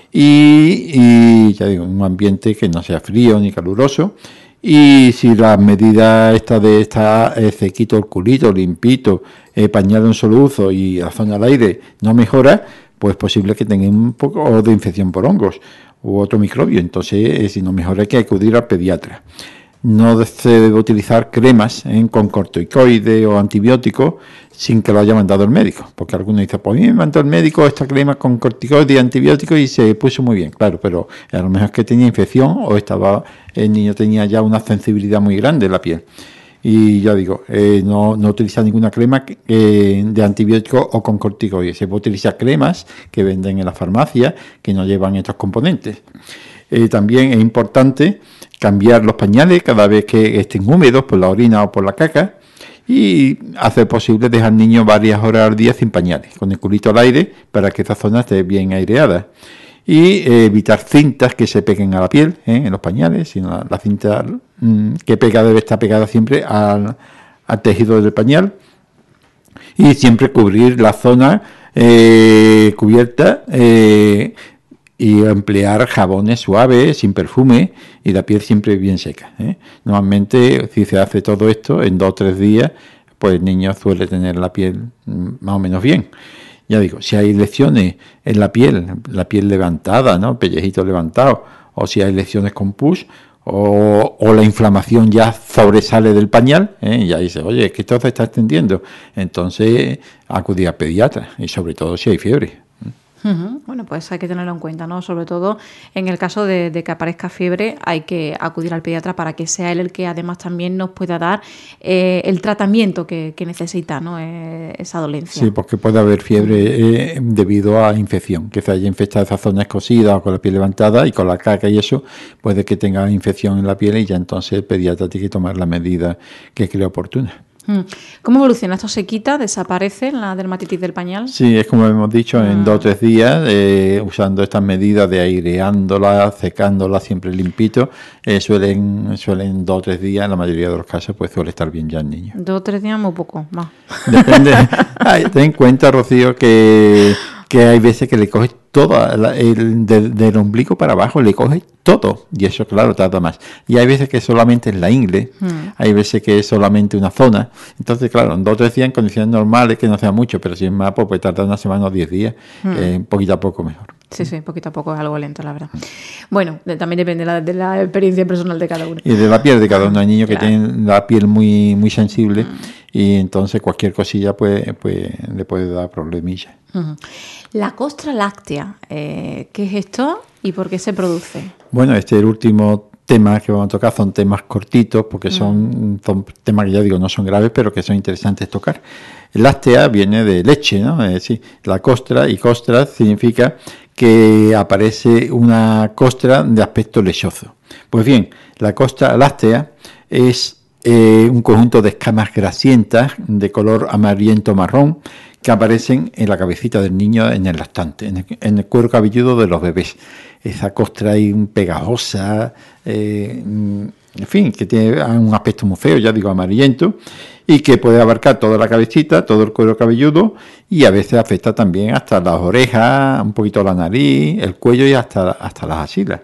y ya digo, un ambiente que no sea frío ni caluroso. Y si la medida está sequito el culito, limpito, pañal de un solo uso y la zona al aire no mejora, pues es posible que tenga un poco de infección por hongos u otro microbio. Entonces, si no mejora, hay que acudir al pediatra. No se debe utilizar cremas con corticoides o antibióticos sin que lo haya mandado el médico, porque algunos dicen, pues a mí me mandó el médico esta crema con corticoides y antibióticos y se puso muy bien, claro, pero a lo mejor es que tenía infección o el niño tenía ya una sensibilidad muy grande en la piel. Y ya digo, no utilizar ninguna crema de antibióticos o con corticoides. Se puede utilizar cremas que venden en la farmacia que no llevan estos componentes. También es importante cambiar los pañales cada vez que estén húmedos por la orina o por la caca y hacer posible dejar al niño varias horas al día sin pañales, con el culito al aire para que esa zona esté bien aireada. Y evitar cintas que se peguen a la piel en los pañales, sino la cinta que pega debe estar pegada siempre al tejido del pañal y siempre cubrir la zona cubierta y emplear jabones suaves, sin perfume y la piel siempre bien seca. Normalmente, si se hace todo esto en 2 o 3 días, pues el niño suele tener la piel más o menos bien. Ya digo, si hay lesiones en la piel levantada, ¿no? Pellejito levantado, o si hay lesiones con pus, o la inflamación ya sobresale del pañal, ya dice, oye, es que esto se está extendiendo. Entonces, acudir a pediatra, y sobre todo si hay fiebre. Bueno, pues hay que tenerlo en cuenta, ¿no? Sobre todo en el caso de que aparezca fiebre, hay que acudir al pediatra para que sea él el que además también nos pueda dar el tratamiento que necesita, ¿no? Esa dolencia. Sí, porque puede haber fiebre debido a infección, que se haya infectado esa zona escocida o con la piel levantada y con la caca y eso, puede que tenga infección en la piel y ya entonces el pediatra tiene que tomar la medida que cree oportuna. ¿Cómo evoluciona? ¿Esto se quita? ¿Desaparece la dermatitis del pañal? Sí, es como hemos dicho, en 2 o 3 días, usando estas medidas de aireándola, secándola, siempre limpito, suelen 2 o 3 días, en la mayoría de los casos, pues suele estar bien ya el niño. 2 o 3 días, muy poco, más. Depende. Ten en cuenta, Rocío, que hay veces que le coge todo, del ombligo para abajo, le coge todo, y eso, claro, tarda más. Y hay veces que solamente es la ingle, hay veces que es solamente una zona. Entonces, claro, en 2 o 3 días, en condiciones normales, que no sea mucho, pero si es más, pues puede tardar una semana o 10 días, poquito a poco mejor. Sí, poquito a poco es algo lento, la verdad. Bueno, también depende de la experiencia personal de cada uno. Y de la piel de cada uno. Hay niños que tienen la piel muy, muy sensible y entonces cualquier cosilla pues le puede dar problemillas. La costra láctea, ¿qué es esto y por qué se produce? Bueno, este es el último tema que vamos a tocar. Son temas cortitos porque son temas que ya digo no son graves, pero que son interesantes tocar. Láctea viene de leche, ¿no? Es decir, la costra, y costra significa que aparece una costra de aspecto lechoso. Pues bien, la costra láctea es un conjunto de escamas grasientas de color amarillento marrón que aparecen en la cabecita del niño en el lactante, en el cuero cabelludo de los bebés. Esa costra ahí pegajosa, en fin, que tiene un aspecto muy feo, ya digo, amarillento, y que puede abarcar toda la cabecita, todo el cuero cabelludo, y a veces afecta también hasta las orejas, un poquito la nariz, el cuello y hasta las axilas.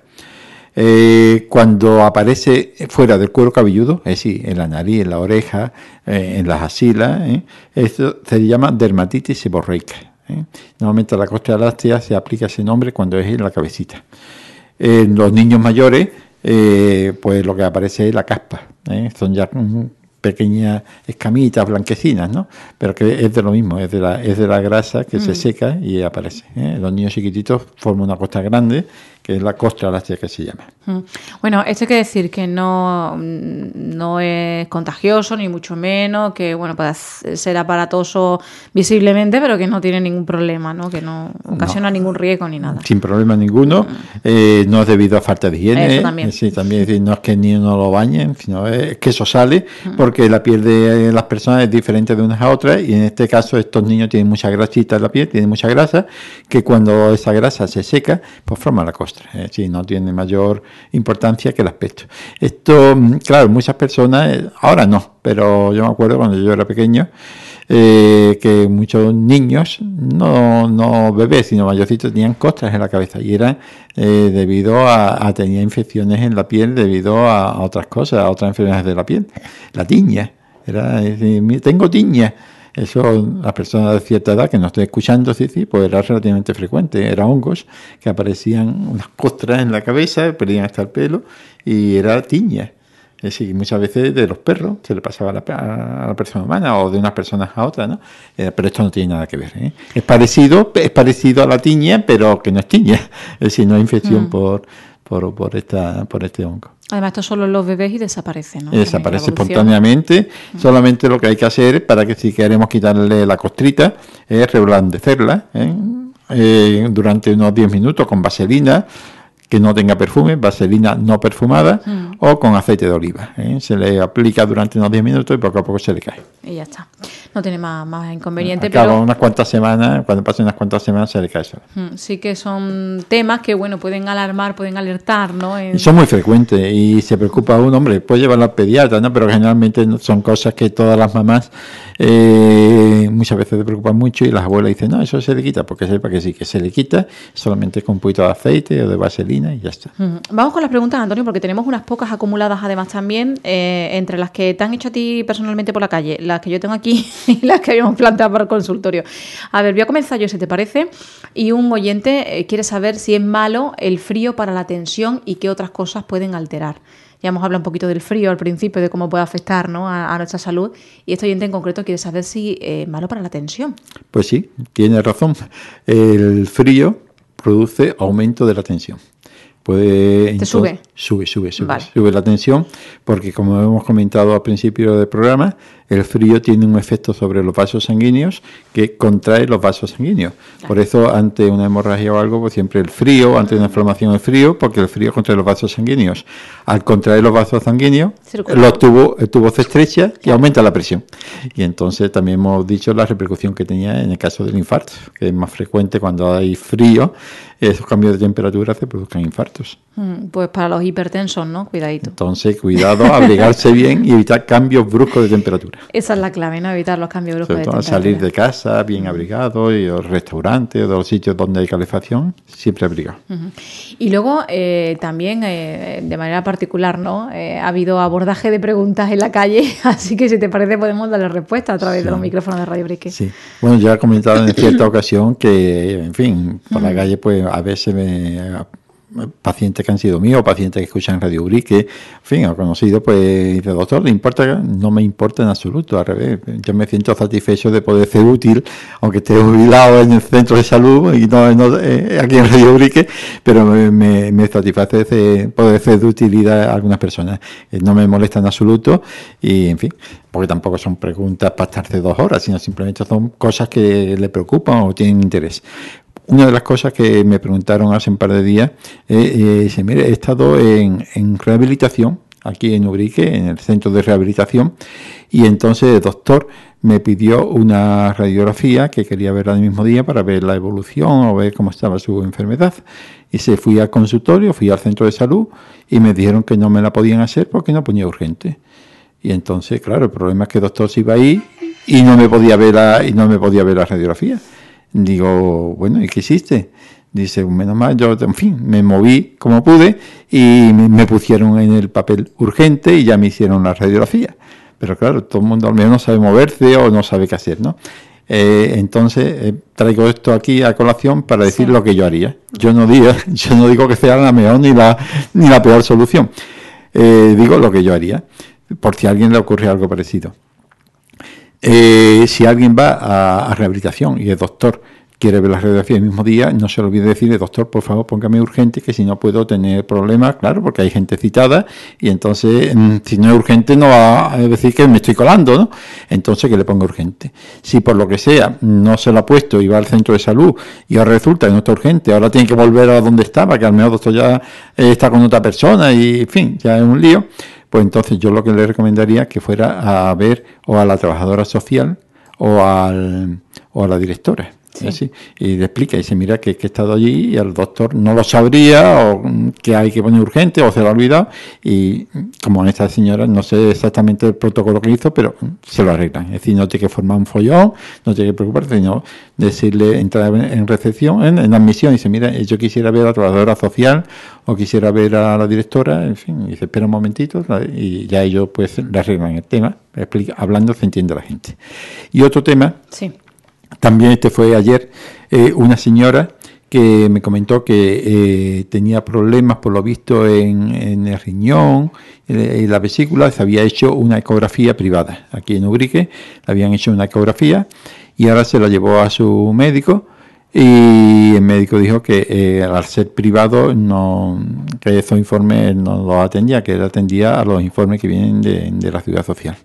Cuando aparece fuera del cuero cabelludo, es decir, en la nariz, en la oreja, en las axilas, esto se llama dermatitis seborreica. Normalmente a la costra láctea se aplica ese nombre cuando es en la cabecita. En los niños mayores, pues lo que aparece es la caspa. Son ya pequeñas escamitas blanquecinas, ¿no? Pero que es de lo mismo, es de la grasa que se seca y aparece. Los niños chiquititos forman una costra grande, que es la costra láctea que se llama. Bueno, esto hay que decir que no es contagioso, ni mucho menos, que bueno, puede ser aparatoso visiblemente, pero que no tiene ningún problema, ¿no? Que no ocasiona ningún riesgo ni nada. Sin problema ninguno, no es debido a falta de higiene. Eso también. Sí, también es decir, no es que el niño no lo bañen, sino es que eso sale porque la piel de las personas es diferente de unas a otras, y en este caso estos niños tienen mucha grasita en la piel, tienen mucha grasa, que cuando esa grasa se seca, pues forma la costra. Sí, no tiene mayor importancia que el aspecto. Esto, claro, muchas personas, ahora no, pero yo me acuerdo cuando yo era pequeño, que muchos niños, no bebés, sino mayorcitos, tenían costras en la cabeza, y eran debido a tener infecciones en la piel debido a otras cosas, a otras enfermedades de la piel. La tiña, tengo tiña. Eso, las personas de cierta edad que no estoy escuchando, pues era relativamente frecuente. Eran hongos que aparecían unas costras en la cabeza, perdían hasta el pelo, y era tiña. Es decir, muchas veces de los perros se le pasaba a la persona humana o de unas personas a otras, ¿no? Pero esto no tiene nada que ver. Es parecido a la tiña, pero que no es tiña. Es decir, no hay infección por este hongo. Además, esto solo en los bebés y desaparece, ¿no? Desaparece espontáneamente. Solamente lo que hay que hacer para que si queremos quitarle la costrita es reblandecerla durante unos 10 minutos con vaselina, que no tenga perfume, vaselina no perfumada, o con aceite de oliva. Se le aplica durante unos 10 minutos y poco a poco se le cae. Y ya está. No tiene más inconveniente. Acaba unas cuantas semanas, cuando pasen unas cuantas semanas se le cae eso. Sí que son temas que, bueno, pueden alarmar, pueden alertar, ¿no? Y son muy frecuentes y se preocupa uno, hombre, puede llevarlo al pediatra, ¿no? Pero generalmente son cosas que todas las mamás muchas veces se preocupan mucho, y las abuelas dicen, no, eso se le quita, porque sepa que sí, que se le quita solamente con un poquito de aceite o de vaselina y ya está. Vamos con las preguntas, Antonio, porque tenemos unas pocas acumuladas además también, entre las que te han hecho a ti personalmente por la calle, las que yo tengo aquí y las que habíamos planteado para el consultorio. A ver, voy a comenzar yo, si te parece, y un oyente quiere saber si es malo el frío para la tensión y qué otras cosas pueden alterar. Ya hemos hablado un poquito del frío al principio, de cómo puede afectar, ¿no?, a nuestra salud, y este oyente en concreto quiere saber si es malo para la tensión. Pues sí, tiene razón. El frío produce aumento de la tensión. Sube. Vale. Sube la tensión, porque como hemos comentado al principio del programa, el frío tiene un efecto sobre los vasos sanguíneos que contrae los vasos sanguíneos. Claro. Por eso, ante una hemorragia o algo, pues siempre el frío, ante una inflamación el frío, porque el frío contrae los vasos sanguíneos. Al contraer los vasos sanguíneos, el tubo se estrecha y aumenta la presión. Y entonces también hemos dicho la repercusión que tenía en el caso del infarto, que es más frecuente cuando hay frío, esos cambios de temperatura se produzcan infartos. Pues para los hipertensos, ¿no? Cuidadito. Entonces, cuidado, abrigarse bien y evitar cambios bruscos de temperatura. Esa es la clave, ¿no? Evitar los cambios bruscos Sobre de todo temperatura. salir de casa bien abrigado, y los restaurantes o de los sitios donde hay calefacción, siempre abrigado. Y luego, también, de manera particular, ¿no? Ha habido abordaje de preguntas en la calle, así que si te parece podemos darle respuesta a través de los micrófonos de Radio Brique. Sí. Bueno, ya he comentado en cierta ocasión que, en fin, por la calle pues a veces pacientes que han sido míos, pacientes que escuchan Radio Brique, en fin, he conocido, pues dice, doctor, ¿le importa? No me importa en absoluto, al revés. Yo me siento satisfecho de poder ser útil, aunque esté jubilado en el centro de salud y no aquí en Radio Brique, pero me satisface poder ser de utilidad a algunas personas. No me molesta en absoluto y, en fin, porque tampoco son preguntas para estarse 2 horas, sino simplemente son cosas que le preocupan o tienen interés. Una de las cosas que me preguntaron hace un par de días, dice, mire, he estado en rehabilitación, aquí en Ubrique, en el centro de rehabilitación, y entonces el doctor me pidió una radiografía que quería ver al mismo día para ver la evolución o ver cómo estaba su enfermedad. Y se fui al consultorio, fui al centro de salud y me dijeron que no me la podían hacer porque no ponía urgente. Y entonces, claro, el problema es que el doctor se iba ahí y no me podía ver la radiografía. Digo, bueno, ¿y qué hiciste? Dice, menos mal, yo, en fin, me moví como pude y me pusieron en el papel urgente y ya me hicieron la radiografía. Pero claro, todo el mundo al menos no sabe moverse o no sabe qué hacer, ¿no? Entonces, traigo esto aquí a colación para decir lo que yo haría. Yo no digo que sea la mejor ni la peor solución. Digo lo que yo haría, por si a alguien le ocurre algo parecido. Si alguien va a rehabilitación y el doctor quiere ver la radiografía el mismo día, no se le olvide decirle, doctor, por favor, póngame urgente, que si no puedo tener problemas, claro, porque hay gente citada, y entonces, si no es urgente, no va a decir que me estoy colando, ¿no? Entonces, que le ponga urgente. Si por lo que sea no se lo ha puesto y va al centro de salud y ahora resulta que no está urgente, ahora tiene que volver a donde estaba, que al menos el doctor ya está con otra persona y, en fin, ya es un lío, pues entonces yo lo que le recomendaría es que fuera a ver o a la trabajadora social o a la directora. Sí. Así, y le explica y dice, mira que he estado allí y el doctor no lo sabría o que hay que poner urgente o se lo ha olvidado y como en esta señora no sé exactamente el protocolo que hizo, pero se lo arreglan. Es decir, no tiene que formar un follón, no tiene que preocuparse, sino decirle, entrar en recepción, en admisión y dice, mira, yo quisiera ver a la trabajadora social o quisiera ver a la directora, en fin, y dice, espera un momentito y ya ellos pues le arreglan el tema, hablando se entiende la gente. Y otro tema... Sí. También fue ayer una señora que me comentó que tenía problemas, por lo visto, en el riñón, en la vesícula. Se había hecho una ecografía privada. Aquí en Ubrique le habían hecho una ecografía y ahora se la llevó a su médico y el médico dijo que al ser privado que esos informes no los atendía, que él atendía a los informes que vienen de la Seguridad Social.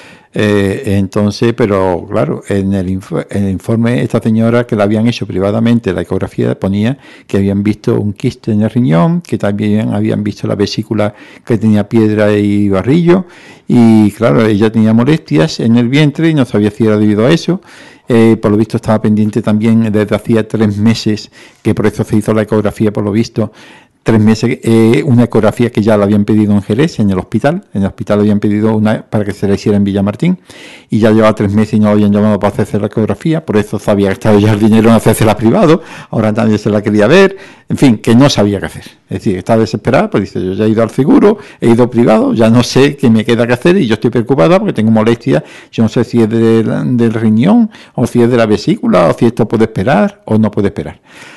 Entonces, pero claro, en el informe esta señora que la habían hecho privadamente la ecografía ponía que habían visto un quiste en el riñón, que también habían visto la vesícula que tenía piedra y barrillo y claro, ella tenía molestias en el vientre y no sabía si era debido a eso. Por lo visto estaba pendiente también desde hacía 3 meses, que por eso se hizo la ecografía, por lo visto 3 meses, una ecografía que ya la habían pedido en Jerez, en el hospital habían pedido una para que se la hiciera en Villamartín y ya llevaba 3 meses y no habían llamado para hacerse la ecografía, por eso se había gastado ya el dinero en hacérsela privado, ahora nadie se la quería ver, en fin, que no sabía qué hacer, es decir, estaba desesperada, pues dice, yo ya he ido al seguro, he ido privado, ya no sé qué me queda que hacer y yo estoy preocupada porque tengo molestias, yo no sé si es del riñón o si es de la vesícula o si esto puede esperar o no puede esperar.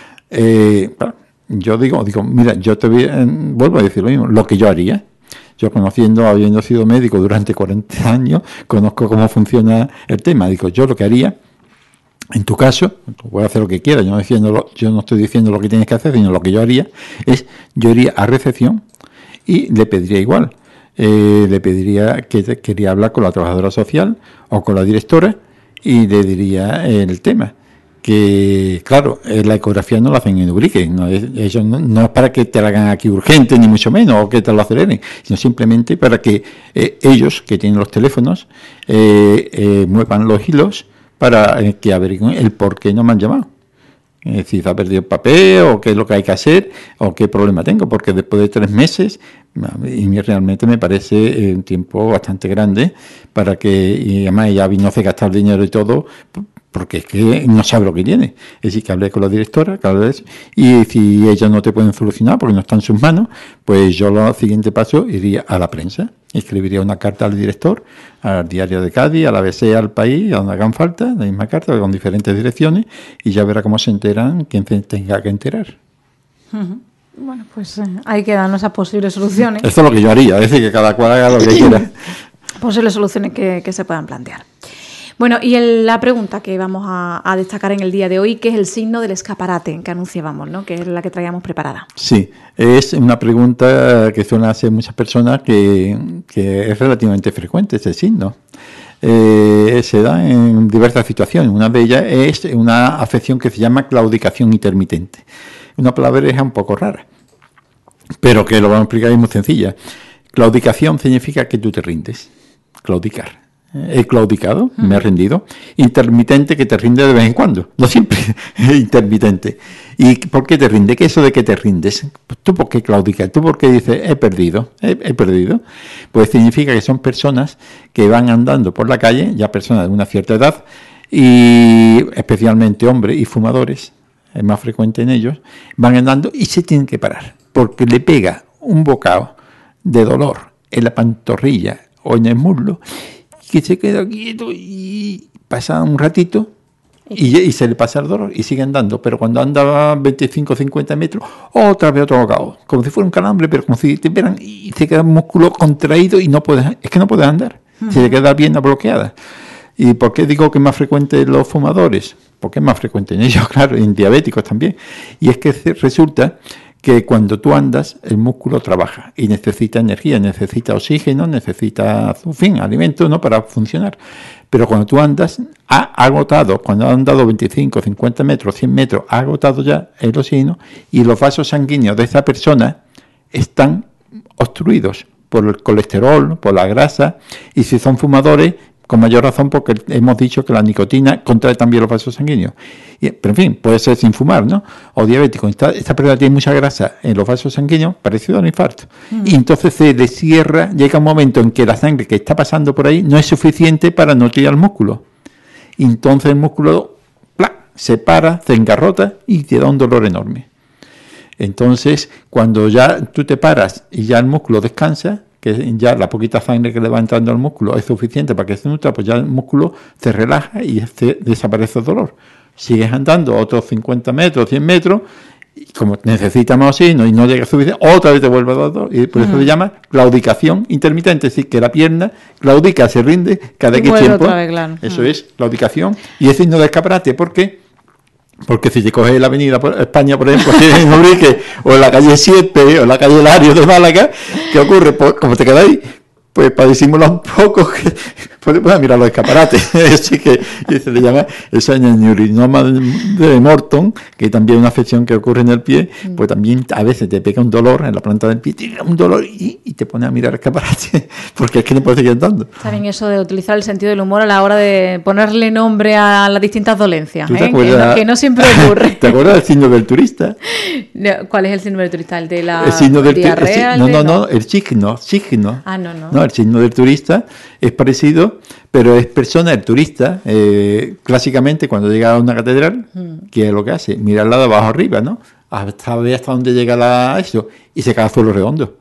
Claro, yo digo, mira, yo vuelvo a decir lo mismo, lo que yo haría. Yo habiendo sido médico durante 40 años, conozco cómo funciona el tema. Digo, yo lo que haría, en tu caso, tú puedes hacer lo que quieras, yo no estoy diciendo lo que tienes que hacer, sino lo que yo haría es, yo iría a recepción y le pediría igual. Le pediría que quería hablar con la trabajadora social o con la directora y le diría el tema. Que, claro, la ecografía no la hacen en Ubrique, no es para que te la hagan aquí urgente, ni mucho menos, o que te lo aceleren, sino simplemente para que ellos, que tienen los teléfonos, muevan los hilos para que averigüen el por qué no me han llamado. Si se ha perdido el papel o qué es lo que hay que hacer o qué problema tengo, porque después de 3 meses, y realmente me parece un tiempo bastante grande para que, y además ella vino a hacer gastar dinero y todo, porque es que no sabe lo que tiene. Es decir, que hablé con la directora, y si ellas no te pueden solucionar porque no está en sus manos, pues yo lo siguiente paso iría a la prensa. Escribiría una carta al director, al Diario de Cádiz, a la ABC, al País, a donde hagan falta, la misma carta, con diferentes direcciones, y ya verá cómo se enteran quien se tenga que enterar. Uh-huh. Bueno, pues hay que darnos esas posibles soluciones. Esto es lo que yo haría, es decir, que cada cual haga lo que quiera. Posibles soluciones que se puedan plantear. Bueno, y la pregunta que vamos a destacar en el día de hoy, que es el signo del escaparate que anunciábamos, ¿no? Que es la que traíamos preparada. Sí, es una pregunta que suelen hacer muchas personas que es relativamente frecuente ese signo. Se da en diversas situaciones. Una de ellas es una afección que se llama claudicación intermitente. Una palabreja un poco rara, pero que lo vamos a explicar, es muy sencilla. Claudicación significa que tú te rindes. Claudicar. He claudicado, me he rendido. Intermitente, que te rinde de vez en cuando, no siempre, intermitente. ¿Y por qué te rinde? ¿Qué es eso de que te rindes? ¿Tú por qué claudicas? ¿Tú por qué dices he perdido? ¿He perdido? Pues significa que son personas que van andando por la calle, ya personas de una cierta edad, y especialmente hombres y fumadores, es más frecuente en ellos, van andando y se tienen que parar, porque le pega un bocado de dolor en la pantorrilla o en el muslo, que se queda quieto y pasa un ratito y se le pasa el dolor y sigue andando, pero cuando anda 25 o 50 metros, otra vez otro bocado, como si fuera un calambre, pero como si te vieran y se queda el músculo contraído y no puedes andar, se le queda la pierna bloqueada. ¿Y por qué digo que es más frecuente en los fumadores? Porque es más frecuente en ellos, claro, y en diabéticos también. Y es que resulta que cuando tú andas, el músculo trabaja y necesita energía, necesita oxígeno, necesita, en fin, alimento, ¿no?, para funcionar. Pero cuando tú andas, ha agotado, cuando ha andado 25, 50 metros, 100 metros, ha agotado ya el oxígeno y los vasos sanguíneos de esa persona están obstruidos por el colesterol, por la grasa, y si son fumadores, con mayor razón, porque hemos dicho que la nicotina contrae también los vasos sanguíneos. Pero en fin, puede ser sin fumar, ¿no? O diabético. Esta persona tiene mucha grasa en los vasos sanguíneos, parecido a un infarto. Y entonces se le cierra, llega un momento en que la sangre que está pasando por ahí no es suficiente para nutrir al músculo. Y entonces el músculo se para, se engarrota y te da un dolor enorme. Entonces, cuando ya tú te paras y ya el músculo descansa, que ya la poquita sangre que le va entrando al músculo es suficiente para que se nutra, pues ya el músculo se relaja y desaparece el dolor. Sigues andando otros 50 metros, 100 metros, y como necesita más oxígeno y no llega suficiente, otra vez te vuelve a dar dolor. Y por eso se llama claudicación intermitente, es decir, que la pierna claudica, se rinde cada X tiempo. Vez, claro. Eso es claudicación. Y es signo de escaparate, ¿por qué? Porque si te coges la avenida España, por ejemplo, en Ubrique, o en la calle 7, o en la calle Lario de Málaga, ¿qué ocurre? Pues como te quedas ahí, pues para disimular un poco, pues puedes mirar los escaparates. Así que se le llama eso en el neurinoma de Morton, que también es una afección que ocurre en el pie, pues también a veces te pega un dolor en la planta del pie, te pega un dolor y te pone a mirar el escaparate, porque es que no puedes seguir andando. Está bien eso de utilizar el sentido del humor a la hora de ponerle nombre a las distintas dolencias, ¿Te que no siempre ocurre. ¿Te acuerdas del signo del turista? ¿Cuál es el signo del turista? ¿El de la el signo del diarrea? No, el signo. Ah, no. El signo del turista es parecido, pero es persona, el turista, clásicamente cuando llega a una catedral, ¿qué es lo que hace? Mirarla de abajo arriba, ¿no? Hasta ver hasta dónde llega eso, y se cae al suelo redondo.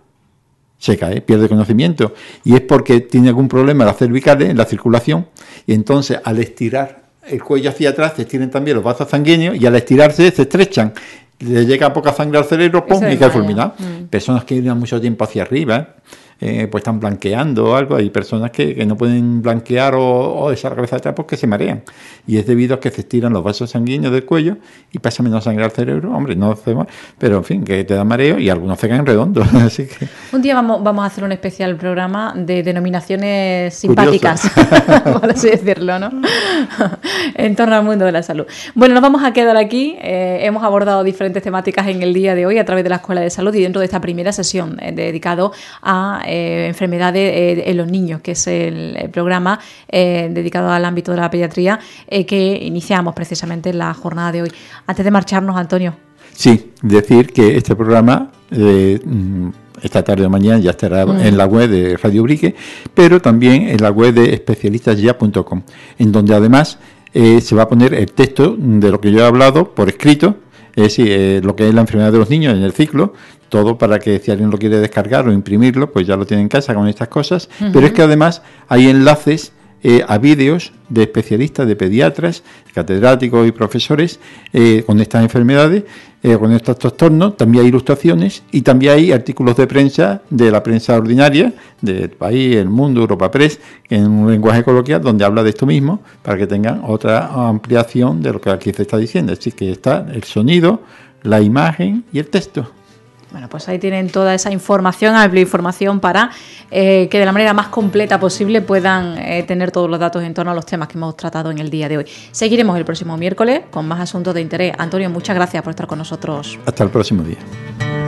Se cae, pierde conocimiento. Y es porque tiene algún problema en las cervicales, en la circulación, y entonces al estirar el cuello hacia atrás se estiran también los vasos sanguíneos, y al estirarse se estrechan. Le llega poca sangre al cerebro, ¡pum!, y cae fulminado. Personas que llevan mucho tiempo hacia arriba, pues están blanqueando o algo. Hay personas que no pueden blanquear o echar la cabeza atrás porque se marean. Y es debido a que se estiran los vasos sanguíneos del cuello y pasa menos sangre al cerebro. Hombre, no hace mal, pero en fin, que te da mareo y algunos se caen redondos. Así que... Un día vamos a hacer un especial programa de denominaciones simpáticas, por así decirlo, ¿no? En torno al mundo de la salud. Bueno, nos vamos a quedar aquí. Hemos abordado diferentes temáticas en el día de hoy a través de la Escuela de Salud y dentro de esta primera sesión dedicado a enfermedades en los niños, que es el programa dedicado al ámbito de la pediatría que iniciamos precisamente en la jornada de hoy. Antes de marcharnos, Antonio. Sí, decir que este programa esta tarde o mañana ya estará en la web de Radio Ubrique, pero también en la web de especialistasya.com, en donde además se va a poner el texto de lo que yo he hablado por escrito, es decir, lo que es la enfermedad de los niños en el ciclo, todo para que si alguien lo quiere descargar o imprimirlo, pues ya lo tiene en casa con estas cosas, pero es que además hay enlaces a vídeos de especialistas, de pediatras, catedráticos y profesores con estas enfermedades, con estos trastornos. También hay ilustraciones y también hay artículos de prensa, de la prensa ordinaria del país, El Mundo, Europa Press, en un lenguaje coloquial donde habla de esto mismo, para que tengan otra ampliación de lo que aquí se está diciendo. Así que está el sonido, la imagen y el texto. Bueno, pues ahí tienen toda esa información, amplia información para que de la manera más completa posible puedan tener todos los datos en torno a los temas que hemos tratado en el día de hoy. Seguiremos el próximo miércoles con más asuntos de interés. Antonio, muchas gracias por estar con nosotros. Hasta el próximo día.